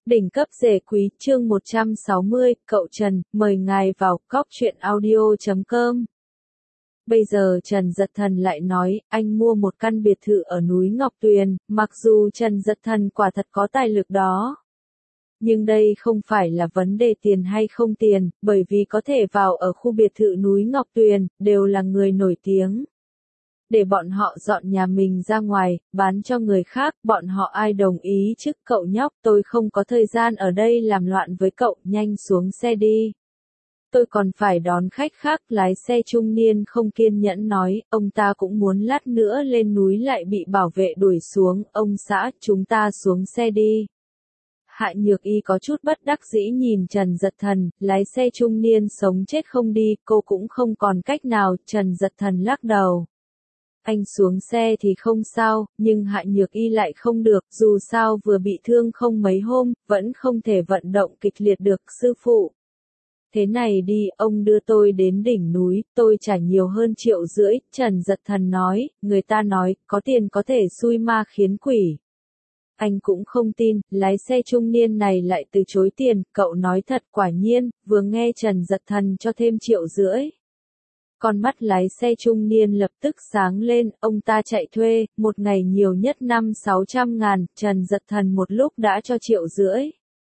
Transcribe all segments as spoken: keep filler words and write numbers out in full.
Đỉnh cấp rể quý, chương một trăm sáu mươi, cậu Trần, mời ngài vào cóc truyện audio chấm com. Bây giờ Trần Dật Thần lại nói, anh mua một căn biệt thự ở núi Ngọc Tuyền, mặc dù Trần Dật Thần quả thật có tài lực đó. Nhưng đây không phải là vấn đề tiền hay không tiền, bởi vì có thể vào ở khu biệt thự núi Ngọc Tuyền, đều là người nổi tiếng. Để bọn họ dọn nhà mình ra ngoài, bán cho người khác, bọn họ ai đồng ý chứ cậu nhóc, tôi không có thời gian ở đây làm loạn với cậu, nhanh xuống xe đi. Tôi còn phải đón khách khác, lái xe trung niên không kiên nhẫn nói, ông ta cũng muốn lát nữa lên núi lại bị bảo vệ đuổi xuống, ông xã, chúng ta xuống xe đi. Hạ Nhược Y có chút bất đắc dĩ nhìn Trần Dật Thần, lái xe trung niên sống chết không đi, cô cũng không còn cách nào, Trần Dật Thần lắc đầu. Anh xuống xe thì không sao, nhưng Hạ Nhược Y lại không được, dù sao vừa bị thương không mấy hôm, vẫn không thể vận động kịch liệt được, sư phụ. Thế này đi, ông đưa tôi đến đỉnh núi, tôi trả nhiều hơn triệu rưỡi, Trần Dật Thần nói, người ta nói, có tiền có thể xui ma khiến quỷ. Anh cũng không tin, lái xe trung niên này lại từ chối tiền, cậu nói thật quả nhiên, vừa nghe Trần Dật Thần cho thêm triệu rưỡi. Con mắt lái xe trung niên lập tức sáng lên, ông ta chạy thuê, một ngày nhiều nhất năm sáu trăm ngàn, Trần Dật Thần một lúc đã cho triệu rưỡi.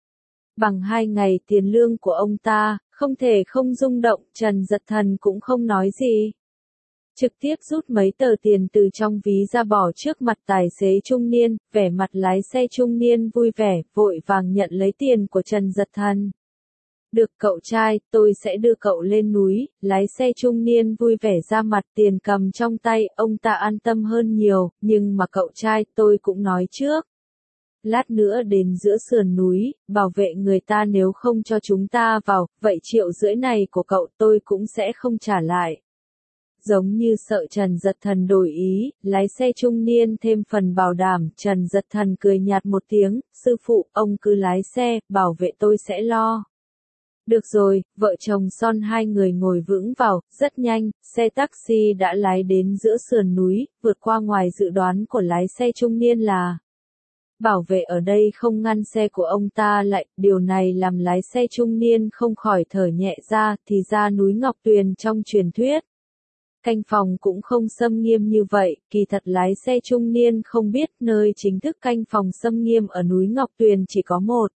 Bằng hai ngày tiền lương của ông ta, không thể không rung động, Trần Dật Thần cũng không nói gì. Trực tiếp rút mấy tờ tiền từ trong ví ra bỏ trước mặt tài xế trung niên, vẻ mặt lái xe trung niên vui vẻ, vội vàng nhận lấy tiền của Trần Dật Thần. Được cậu trai, tôi sẽ đưa cậu lên núi, lái xe trung niên vui vẻ ra mặt tiền cầm trong tay, ông ta an tâm hơn nhiều, nhưng mà cậu trai, tôi cũng nói trước. Lát nữa đến giữa sườn núi, bảo vệ người ta nếu không cho chúng ta vào, vậy triệu rưỡi này của cậu tôi cũng sẽ không trả lại. Giống như sợ Trần Dật Thần đổi ý, lái xe trung niên thêm phần bảo đảm, Trần Dật Thần cười nhạt một tiếng, sư phụ, ông cứ lái xe, bảo vệ tôi sẽ lo. Được rồi, vợ chồng son hai người ngồi vững vào, rất nhanh, xe taxi đã lái đến giữa sườn núi, vượt qua ngoài dự đoán của lái xe trung niên là. Bảo vệ ở đây không ngăn xe của ông ta lại, điều này làm lái xe trung niên không khỏi thở nhẹ ra, thì ra núi Ngọc Tuyền trong truyền thuyết. Canh phòng cũng không xâm nghiêm như vậy, kỳ thật lái xe trung niên không biết nơi chính thức canh phòng xâm nghiêm ở núi Ngọc Tuyền chỉ có một.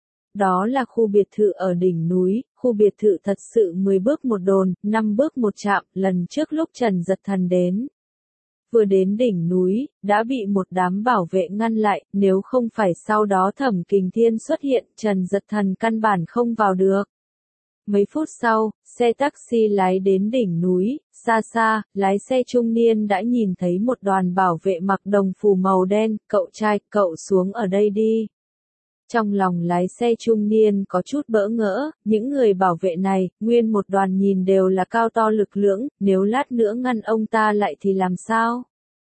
Đó là khu biệt thự ở đỉnh núi, khu biệt thự thật sự mười bước một đồn, năm bước một trạm, lần trước lúc Trần Dật Thần đến. Vừa đến đỉnh núi, đã bị một đám bảo vệ ngăn lại, nếu không phải sau đó Thẩm Kình Thiên xuất hiện, Trần Dật Thần căn bản không vào được. Mấy phút sau, xe taxi lái đến đỉnh núi, xa xa, lái xe trung niên đã nhìn thấy một đoàn bảo vệ mặc đồng phục màu đen, cậu trai, cậu xuống ở đây đi. Trong lòng lái xe trung niên có chút bỡ ngỡ, những người bảo vệ này, nguyên một đoàn nhìn đều là cao to lực lưỡng, nếu lát nữa ngăn ông ta lại thì làm sao?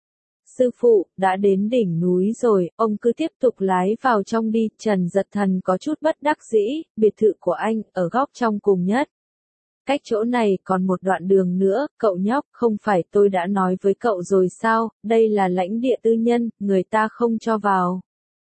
Sư phụ, đã đến đỉnh núi rồi, ông cứ tiếp tục lái vào trong đi, Trần Dật Thần có chút bất đắc dĩ, biệt thự của anh, ở góc trong cùng nhất. Cách chỗ này còn một đoạn đường nữa, cậu nhóc, không phải tôi đã nói với cậu rồi sao, đây là lãnh địa tư nhân, người ta không cho vào.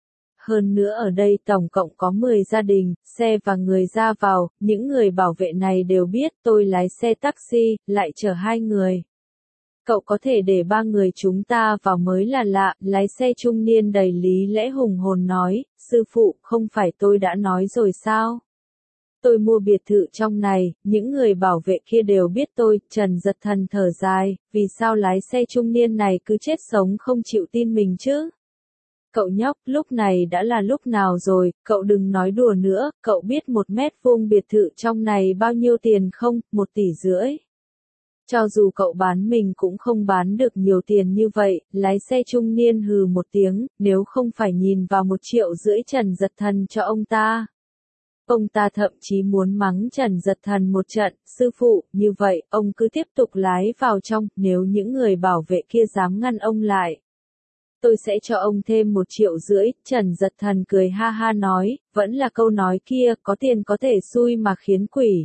Hơn nữa ở đây tổng cộng có mười gia đình, xe và người ra vào, những người bảo vệ này đều biết tôi lái xe taxi, lại chở hai người. Cậu có thể để ba người chúng ta vào mới là lạ, lái xe trung niên đầy lý lẽ hùng hồn nói, sư phụ, không phải tôi đã nói rồi sao? Tôi mua biệt thự trong này, những người bảo vệ kia đều biết tôi, Trần Dật Thần thở dài, vì sao lái xe trung niên này cứ chết sống không chịu tin mình chứ? Cậu nhóc, lúc này đã là lúc nào rồi, cậu đừng nói đùa nữa, cậu biết một mét vuông biệt thự trong này bao nhiêu tiền không, một tỷ rưỡi. Cho dù cậu bán mình cũng không bán được nhiều tiền như vậy, lái xe trung niên hừ một tiếng, nếu không phải nhìn vào một triệu rưỡi Trần Dật Thần cho ông ta. Ông ta thậm chí muốn mắng Trần Dật Thần một trận, sư phụ, như vậy, ông cứ tiếp tục lái vào trong, nếu những người bảo vệ kia dám ngăn ông lại. Tôi sẽ cho ông thêm một triệu rưỡi, Trần Dật Thần cười ha ha nói, vẫn là câu nói kia, có tiền có thể xui mà khiến quỷ.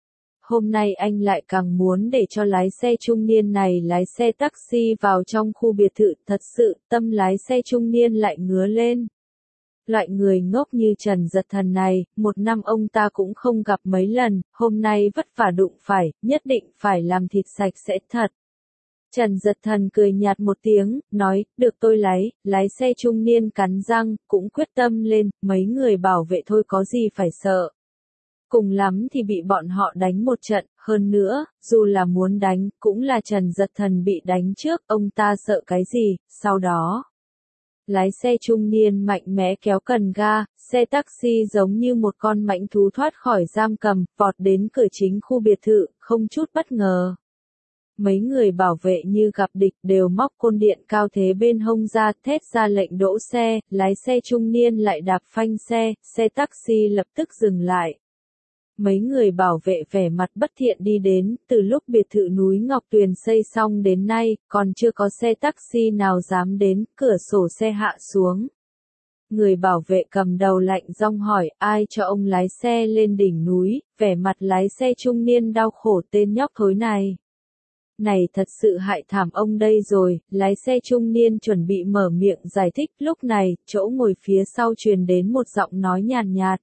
Hôm nay anh lại càng muốn để cho lái xe trung niên này lái xe taxi vào trong khu biệt thự, thật sự, tâm lái xe trung niên lại ngứa lên. Loại người ngốc như Trần Giật Thần này, một năm ông ta cũng không gặp mấy lần, hôm nay vất vả đụng phải, nhất định phải làm thịt sạch sẽ thật. Trần Giật Thần cười nhạt một tiếng, nói, được tôi lái, lái xe trung niên cắn răng, cũng quyết tâm lên, mấy người bảo vệ thôi có gì phải sợ. Cùng lắm thì bị bọn họ đánh một trận, hơn nữa, dù là muốn đánh, cũng là Trần Giật Thần bị đánh trước, ông ta sợ cái gì, sau đó. Lái xe trung niên mạnh mẽ kéo cần ga, xe taxi giống như một con mãnh thú thoát khỏi giam cầm, vọt đến cửa chính khu biệt thự, không chút bất ngờ. Mấy người bảo vệ như gặp địch đều móc côn điện cao thế bên hông ra, thét ra lệnh đỗ xe, lái xe trung niên lại đạp phanh xe, xe taxi lập tức dừng lại. Mấy người bảo vệ vẻ mặt bất thiện đi đến, từ lúc biệt thự núi Ngọc Tuyền xây xong đến nay, còn chưa có xe taxi nào dám đến, cửa sổ xe hạ xuống. Người bảo vệ cầm đầu lạnh giọng hỏi, ai cho ông lái xe lên đỉnh núi, vẻ mặt lái xe trung niên đau khổ tên nhóc thối này. Này thật sự hại thảm ông đây rồi, lái xe trung niên chuẩn bị mở miệng giải thích, lúc này, chỗ ngồi phía sau truyền đến một giọng nói nhàn nhạt.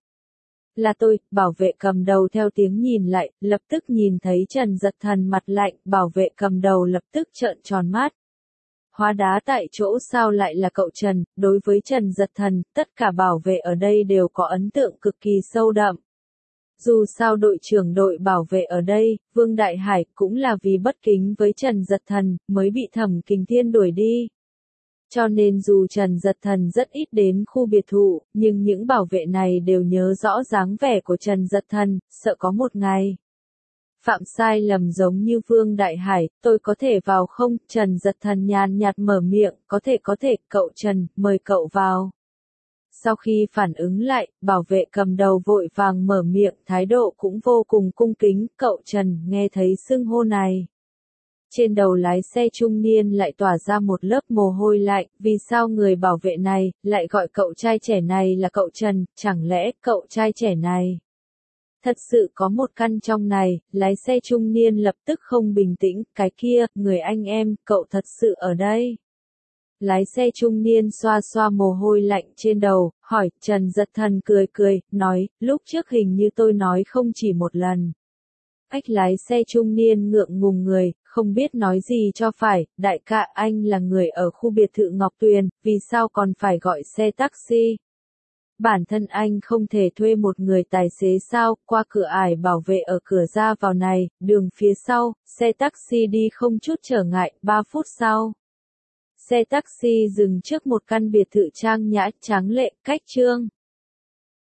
Là tôi, bảo vệ cầm đầu theo tiếng nhìn lại, lập tức nhìn thấy Trần Giật Thần mặt lạnh, bảo vệ cầm đầu lập tức trợn tròn mắt. Hóa đá tại chỗ sao lại là cậu Trần, đối với Trần Giật Thần, tất cả bảo vệ ở đây đều có ấn tượng cực kỳ sâu đậm. Dù sao đội trưởng đội bảo vệ ở đây, Vương Đại Hải, cũng là vì bất kính với Trần Giật Thần, mới bị Thẩm Kình Thiên đuổi đi. Cho nên dù Trần Giật Thần rất ít đến khu biệt thự, nhưng những bảo vệ này đều nhớ rõ dáng vẻ của Trần Giật Thần, sợ có một ngày. Phạm sai lầm giống như Vương Đại Hải, tôi có thể vào không? Trần Giật Thần nhàn nhạt mở miệng, có thể có thể, cậu Trần, mời cậu vào. Sau khi phản ứng lại, bảo vệ cầm đầu vội vàng mở miệng, thái độ cũng vô cùng cung kính, cậu Trần, nghe thấy xưng hô này. Trên đầu lái xe trung niên lại tỏa ra một lớp mồ hôi lạnh, vì sao người bảo vệ này, lại gọi cậu trai trẻ này là cậu Trần, chẳng lẽ cậu trai trẻ này. Thật sự có một căn trong này, lái xe trung niên lập tức không bình tĩnh, cái kia, người anh em, cậu thật sự ở đây. Lái xe trung niên xoa xoa mồ hôi lạnh trên đầu, hỏi, Trần Giật Thần cười cười, nói, lúc trước hình như tôi nói không chỉ một lần. Ách lái xe trung niên ngượng ngùng người, không biết nói gì cho phải, đại ca anh là người ở khu biệt thự Ngọc Tuyền, vì sao còn phải gọi xe taxi? Bản thân anh không thể thuê một người tài xế sao, qua cửa ải bảo vệ ở cửa ra vào này, đường phía sau, xe taxi đi không chút trở ngại, ba phút sau. Xe taxi dừng trước một căn biệt thự trang nhã, tráng lệ, cách trương.